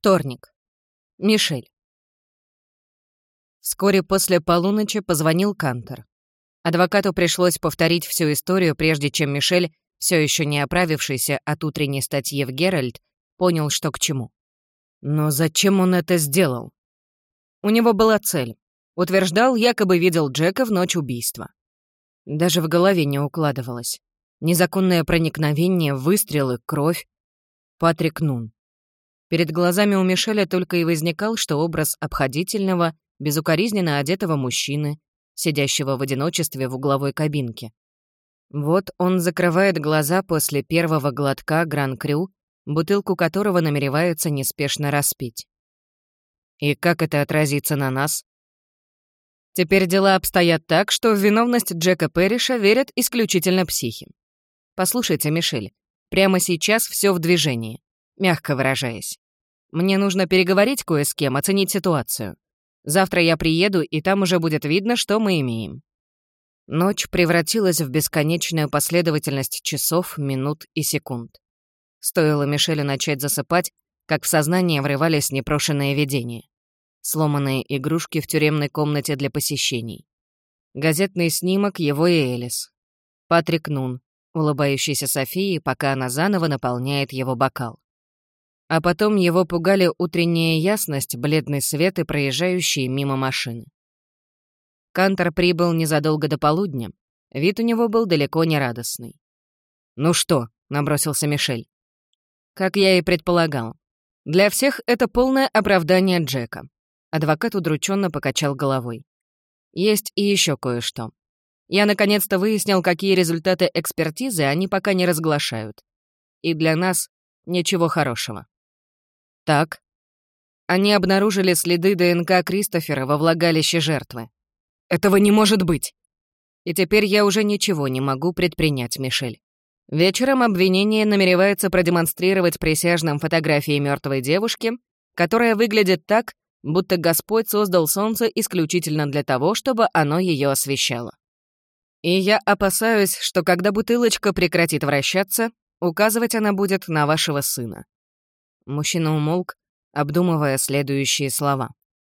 Вторник. Мишель. Вскоре после полуночи позвонил Кантер. Адвокату пришлось повторить всю историю, прежде чем Мишель, все еще не оправившийся от утренней статьи в «Геральт», понял, что к чему. Но зачем он это сделал? У него была цель. Утверждал, якобы видел Джека в ночь убийства. Даже в голове не укладывалось. Незаконное проникновение, выстрелы, кровь. Патрик Нун. Перед глазами у Мишеля только и возникал, что образ обходительного, безукоризненно одетого мужчины, сидящего в одиночестве в угловой кабинке. Вот он закрывает глаза после первого глотка Гран-Крю, бутылку которого намеревается неспешно распить. И как это отразится на нас? Теперь дела обстоят так, что в виновность Джека Пэриша верят исключительно психи. Послушайте, Мишель, прямо сейчас все в движении, мягко выражаясь. Мне нужно переговорить кое с кем, оценить ситуацию. Завтра я приеду, и там уже будет видно, что мы имеем». Ночь превратилась в бесконечную последовательность часов, минут и секунд. Стоило Мишелю начать засыпать, как в сознание врывались непрошенные видения. Сломанные игрушки в тюремной комнате для посещений. Газетный снимок его и Элис. Патрик Нун, улыбающийся Софии, пока она заново наполняет его бокал. А потом его пугали утренняя ясность, бледный свет и проезжающие мимо машины. Кантер прибыл незадолго до полудня. Вид у него был далеко не радостный. «Ну что?» — набросился Мишель. «Как я и предполагал. Для всех это полное оправдание Джека». Адвокат удрученно покачал головой. «Есть и еще кое-что. Я наконец-то выяснил, какие результаты экспертизы они пока не разглашают. И для нас ничего хорошего». «Так». Они обнаружили следы ДНК Кристофера во влагалище жертвы. «Этого не может быть!» И теперь я уже ничего не могу предпринять, Мишель. Вечером обвинение намеревается продемонстрировать присяжным фотографии мертвой девушки, которая выглядит так, будто Господь создал солнце исключительно для того, чтобы оно ее освещало. И я опасаюсь, что когда бутылочка прекратит вращаться, указывать она будет на вашего сына. Мужчина умолк, обдумывая следующие слова.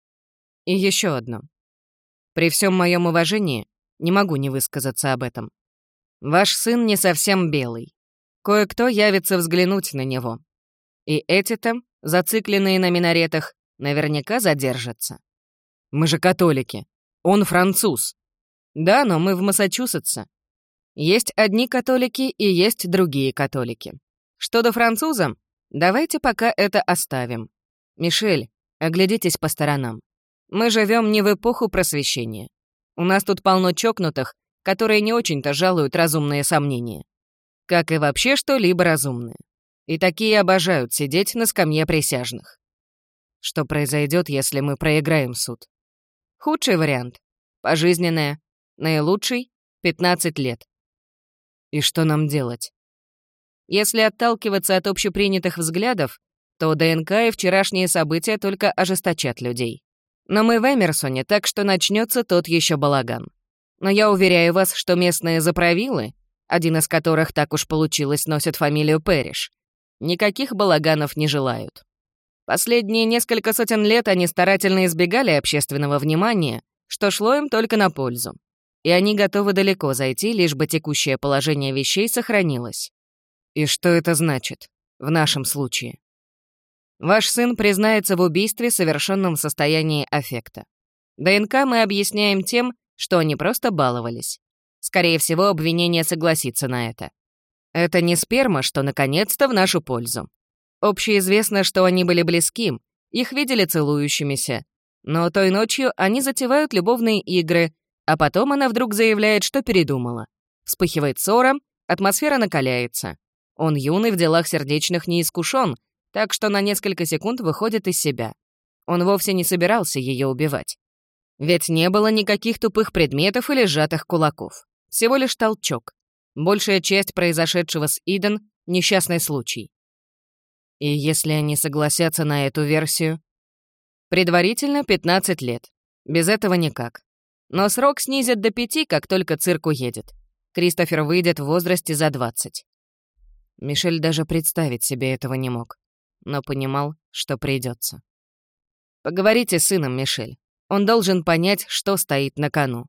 И еще одно. При всем моем уважении не могу не высказаться об этом. Ваш сын не совсем белый. Кое-кто явится взглянуть на него. И эти-то, зацикленные на минаретах, наверняка задержатся. Мы же католики. Он француз. Да, но мы в Массачусетсе. Есть одни католики и есть другие католики. Что до француза, давайте пока это оставим. Мишель, оглядитесь по сторонам. Мы живем не в эпоху просвещения. У нас тут полно чокнутых, которые не очень-то жалуют разумные сомнения. Как и вообще что-либо разумное. И такие обожают сидеть на скамье присяжных. Что произойдет, если мы проиграем суд? Худший вариант — пожизненное. Наилучший — 15 лет. И что нам делать? Если отталкиваться от общепринятых взглядов, то ДНК и вчерашние события только ожесточат людей. Но мы в Эмерсоне, так что начнется тот еще балаган. Но я уверяю вас, что местные заправилы, один из которых так уж получилось носит фамилию Пэриш, никаких балаганов не желают. Последние несколько сотен лет они старательно избегали общественного внимания, что шло им только на пользу. И они готовы далеко зайти, лишь бы текущее положение вещей сохранилось. И что это значит в нашем случае? Ваш сын признается в убийстве, совершенном в состоянии аффекта. ДНК мы объясняем тем, что они просто баловались. Скорее всего, обвинение согласится на это. Это не сперма, что наконец-то в нашу пользу. Общеизвестно, что они были близки, их видели целующимися. Но той ночью они затевают любовные игры, а потом она вдруг заявляет, что передумала. Вспыхивает ссора, атмосфера накаляется. Он юный, в делах сердечных не искушен, так что на несколько секунд выходит из себя. Он вовсе не собирался ее убивать. Ведь не было никаких тупых предметов или сжатых кулаков. Всего лишь толчок. Большая часть произошедшего с Иден — несчастный случай. И если они согласятся на эту версию? Предварительно 15 лет. Без этого никак. Но срок снизят до 5, как только цирк уедет. Кристофер выйдет в возрасте за 20. Мишель даже представить себе этого не мог. но понимал, что придется. «Поговорите с сыном, Мишель. Он должен понять, что стоит на кону.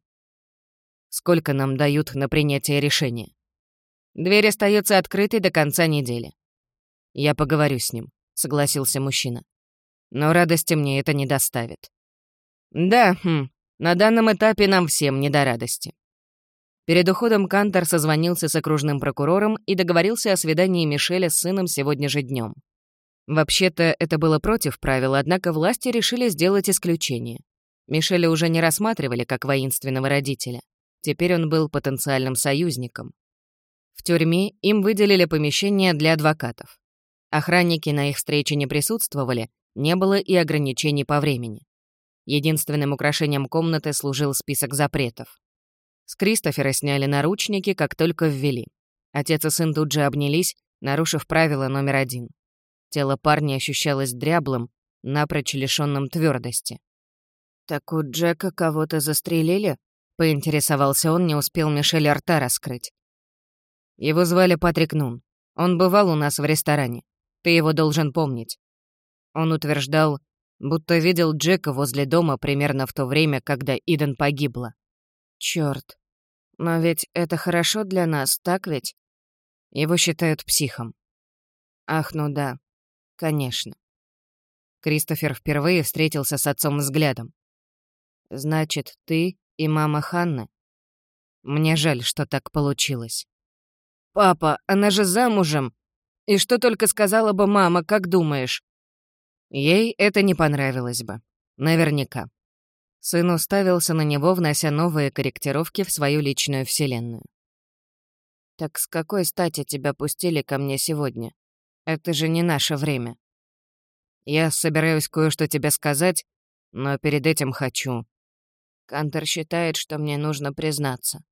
Сколько нам дают на принятие решения? Дверь остается открытой до конца недели. Я поговорю с ним», — согласился мужчина. «Но радости мне это не доставит». «Да, на данном этапе нам всем не до радости». Перед уходом Кантор созвонился с окружным прокурором и договорился о свидании Мишеля с сыном сегодня же днем. Вообще-то это было против правил, однако власти решили сделать исключение. Мишеля уже не рассматривали как воинственного родителя. Теперь он был потенциальным союзником. В тюрьме им выделили помещение для адвокатов. Охранники на их встрече не присутствовали, не было и ограничений по времени. Единственным украшением комнаты служил список запретов. С Кристофера сняли наручники, как только ввели. Отец и сын тут же обнялись, нарушив правило номер 1. Тело парня ощущалось дряблым, напрочь лишённым твёрдости. «Так у Джека кого-то застрелили?» — поинтересовался он, не успел Мишель рта раскрыть. «Его звали Патрик Нун. Он бывал у нас в ресторане. Ты его должен помнить». Он утверждал, будто видел Джека возле дома примерно в то время, когда Иден погибла. «Чёрт. Но ведь это хорошо для нас, так ведь?» Его считают психом. «Ах, ну да. Конечно». Кристофер впервые встретился с отцом взглядом. «Значит, ты и мама Ханны?» «Мне жаль, что так получилось». «Папа, она же замужем! И что только сказала бы мама, как думаешь?» Ей это не понравилось бы. Наверняка. Сын уставился на него, внося новые корректировки в свою личную вселенную. «Так с какой стати тебя пустили ко мне сегодня? Это же не наше время». «Я собираюсь кое-что тебе сказать, но перед этим хочу». Кантор считает, что мне нужно признаться.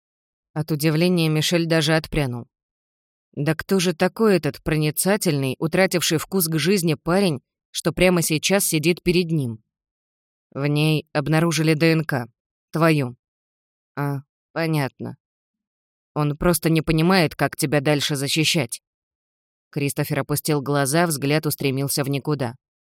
От удивления Мишель даже отпрянул. Да кто же такой этот проницательный, утративший вкус к жизни парень, что прямо сейчас сидит перед ним? В ней обнаружили ДНК. Твою. А, понятно. Он просто не понимает, как тебя дальше защищать. Кристофер опустил глаза, взгляд устремился в никуда.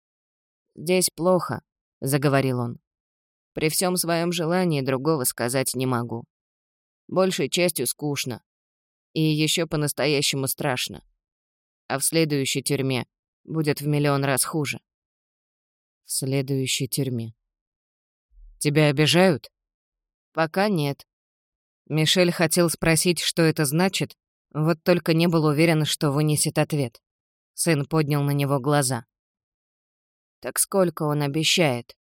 «Здесь плохо», — заговорил он. «При всем своем желании другого сказать не могу. Большей частью скучно. И еще по-настоящему страшно. А в следующей тюрьме будет в миллион раз хуже». «В следующей тюрьме. Тебя обижают?» «Пока нет». Мишель хотел спросить, что это значит, вот только не был уверен, что вынесет ответ. Сын поднял на него глаза. «Так сколько он обещает?»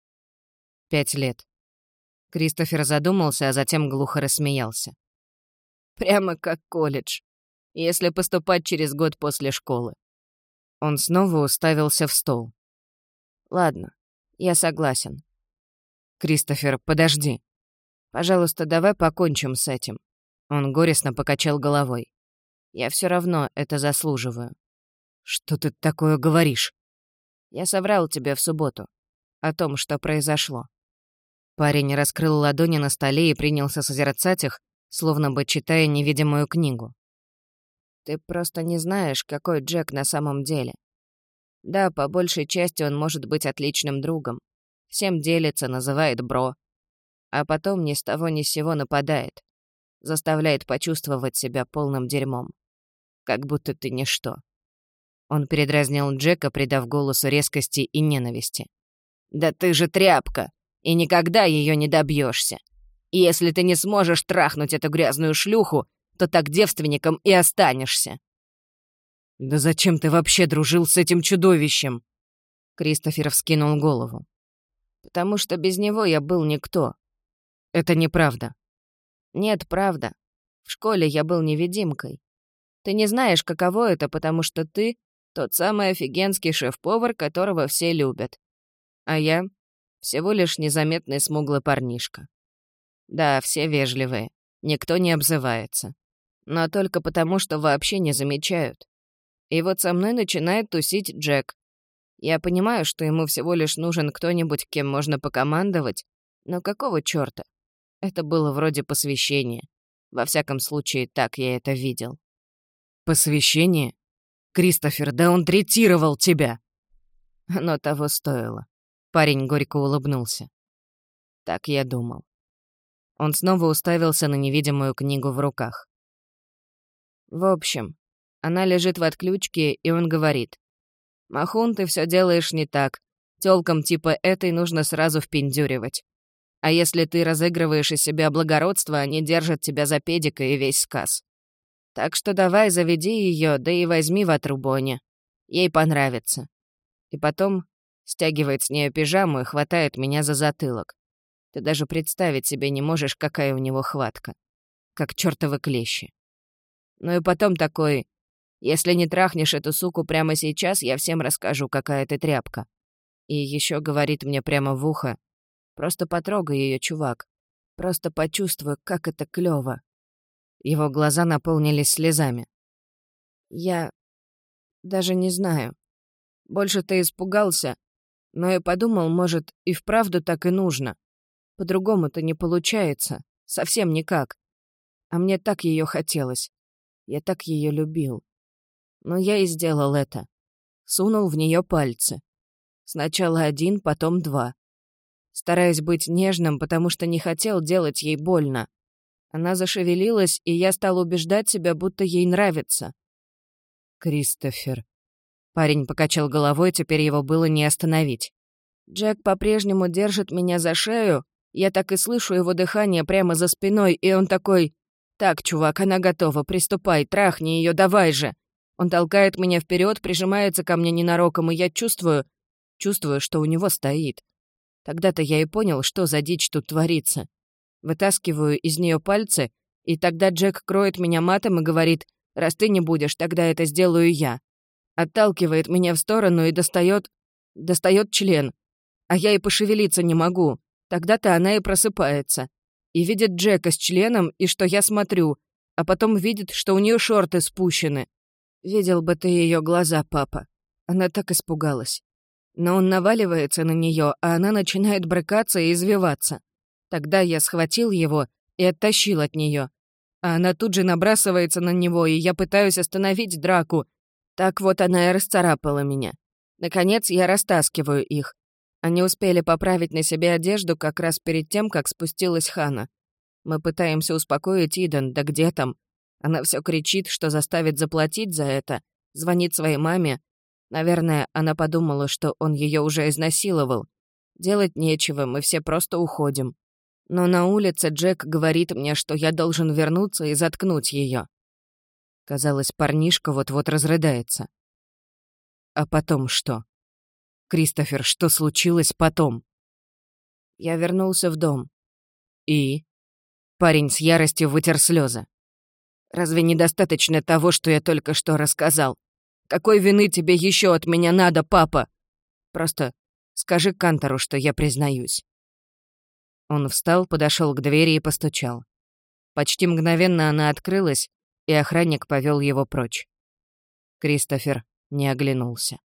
5 лет. Кристофер задумался, а затем глухо рассмеялся. «Прямо как колледж, если поступать через год после школы». Он снова уставился в стол. «Ладно, я согласен». «Кристофер, подожди. Пожалуйста, давай покончим с этим». Он горестно покачал головой. «Я все равно это заслуживаю». «Что ты такое говоришь?» «Я соврал тебе в субботу о том, что произошло». Парень раскрыл ладони на столе и принялся созерцать их, словно бы читая невидимую книгу. «Ты просто не знаешь, какой Джек на самом деле. Да, по большей части он может быть отличным другом. Всем делится, называет бро. А потом ни с того ни с сего нападает. Заставляет почувствовать себя полным дерьмом. Как будто ты ничто». Он передразнил Джека, придав голосу резкости и ненависти. «Да ты же тряпка, и никогда ее не добьешься. И если ты не сможешь трахнуть эту грязную шлюху, то так девственником и останешься». «Да зачем ты вообще дружил с этим чудовищем?» Кристофер вскинул голову. «Потому что без него я был никто». «Это неправда». «Нет, правда. В школе я был невидимкой. Ты не знаешь, каково это, потому что ты тот самый офигенский шеф-повар, которого все любят. А я всего лишь незаметный смуглый парнишка. Да, все вежливые, никто не обзывается. Но только потому, что вообще не замечают. И вот со мной начинает тусить Джек. Я понимаю, что ему всего лишь нужен кто-нибудь, кем можно покомандовать, но какого чёрта? Это было вроде посвящения. Во всяком случае, так я это видел». «Посвящение? «Кристофер, да он третировал тебя!» Оно того стоило. Парень горько улыбнулся. Так я думал. Он снова уставился на невидимую книгу в руках. В общем, она лежит в отключке, и он говорит: «Махун, ты все делаешь не так. Тёлкам типа этой нужно сразу впендюривать. А если ты разыгрываешь из себя благородство, они держат тебя за педика и весь сказ. Так что давай заведи ее, да и возьми в отрубоне. Ей понравится». И потом стягивает с нее пижаму и хватает меня за затылок. Ты даже представить себе не можешь, какая у него хватка. Как чёртовы клещи. Ну и потом такой: «Если не трахнешь эту суку прямо сейчас, я всем расскажу, какая ты тряпка». И еще говорит мне прямо в ухо: «Просто потрогай ее, чувак. Просто почувствуй, как это клёво». Его глаза наполнились слезами. Я даже не знаю. Больше ты испугался, но я подумал, может, и вправду так и нужно. По-другому-то не получается. Совсем никак. А мне так ее хотелось. Я так ее любил. Но я и сделал это. Сунул в нее пальцы. Сначала один, потом два. Стараясь быть нежным, потому что не хотел делать ей больно. Она зашевелилась, и я стал убеждать себя, будто ей нравится. «Кристофер». Парень покачал головой, теперь его было не остановить. Джек по-прежнему держит меня за шею, я так и слышу его дыхание прямо за спиной, и он такой: «Так, чувак, она готова, приступай, трахни ее, давай же». Он толкает меня вперед, прижимается ко мне ненароком, и я чувствую, что у него стоит. Тогда-то я и понял, что за дичь тут творится. Вытаскиваю из нее пальцы, и тогда Джек кроет меня матом и говорит: «Раз ты не будешь, тогда это сделаю я». Отталкивает меня в сторону и достает член. А я и пошевелиться не могу. Тогда-то она и просыпается. И видит Джека с членом, и что я смотрю, а потом видит, что у нее шорты спущены. Видел бы ты ее глаза, папа. Она так испугалась. Но он наваливается на нее, а она начинает брыкаться и извиваться. Тогда я схватил его и оттащил от нее. А она тут же набрасывается на него, и я пытаюсь остановить драку. Так вот она и расцарапала меня. Наконец я растаскиваю их. Они успели поправить на себе одежду как раз перед тем, как спустилась Хана. Мы пытаемся успокоить Иден, да где там? Она все кричит, что заставит заплатить за это, звонит своей маме. Наверное, она подумала, что он ее уже изнасиловал. Делать нечего, мы все просто уходим. Но на улице Джек говорит мне, что я должен вернуться и заткнуть ее. Казалось, парнишка вот-вот разрыдается. А потом что? Кристофер, что случилось потом? Я вернулся в дом. И? Парень с яростью вытер слезы. Разве недостаточно того, что я только что рассказал? Какой вины тебе еще от меня надо, папа? Просто скажи Кантору, что я признаюсь. Он встал, подошел к двери и постучал. Почти мгновенно она открылась, и охранник повел его прочь. Кристофер не оглянулся.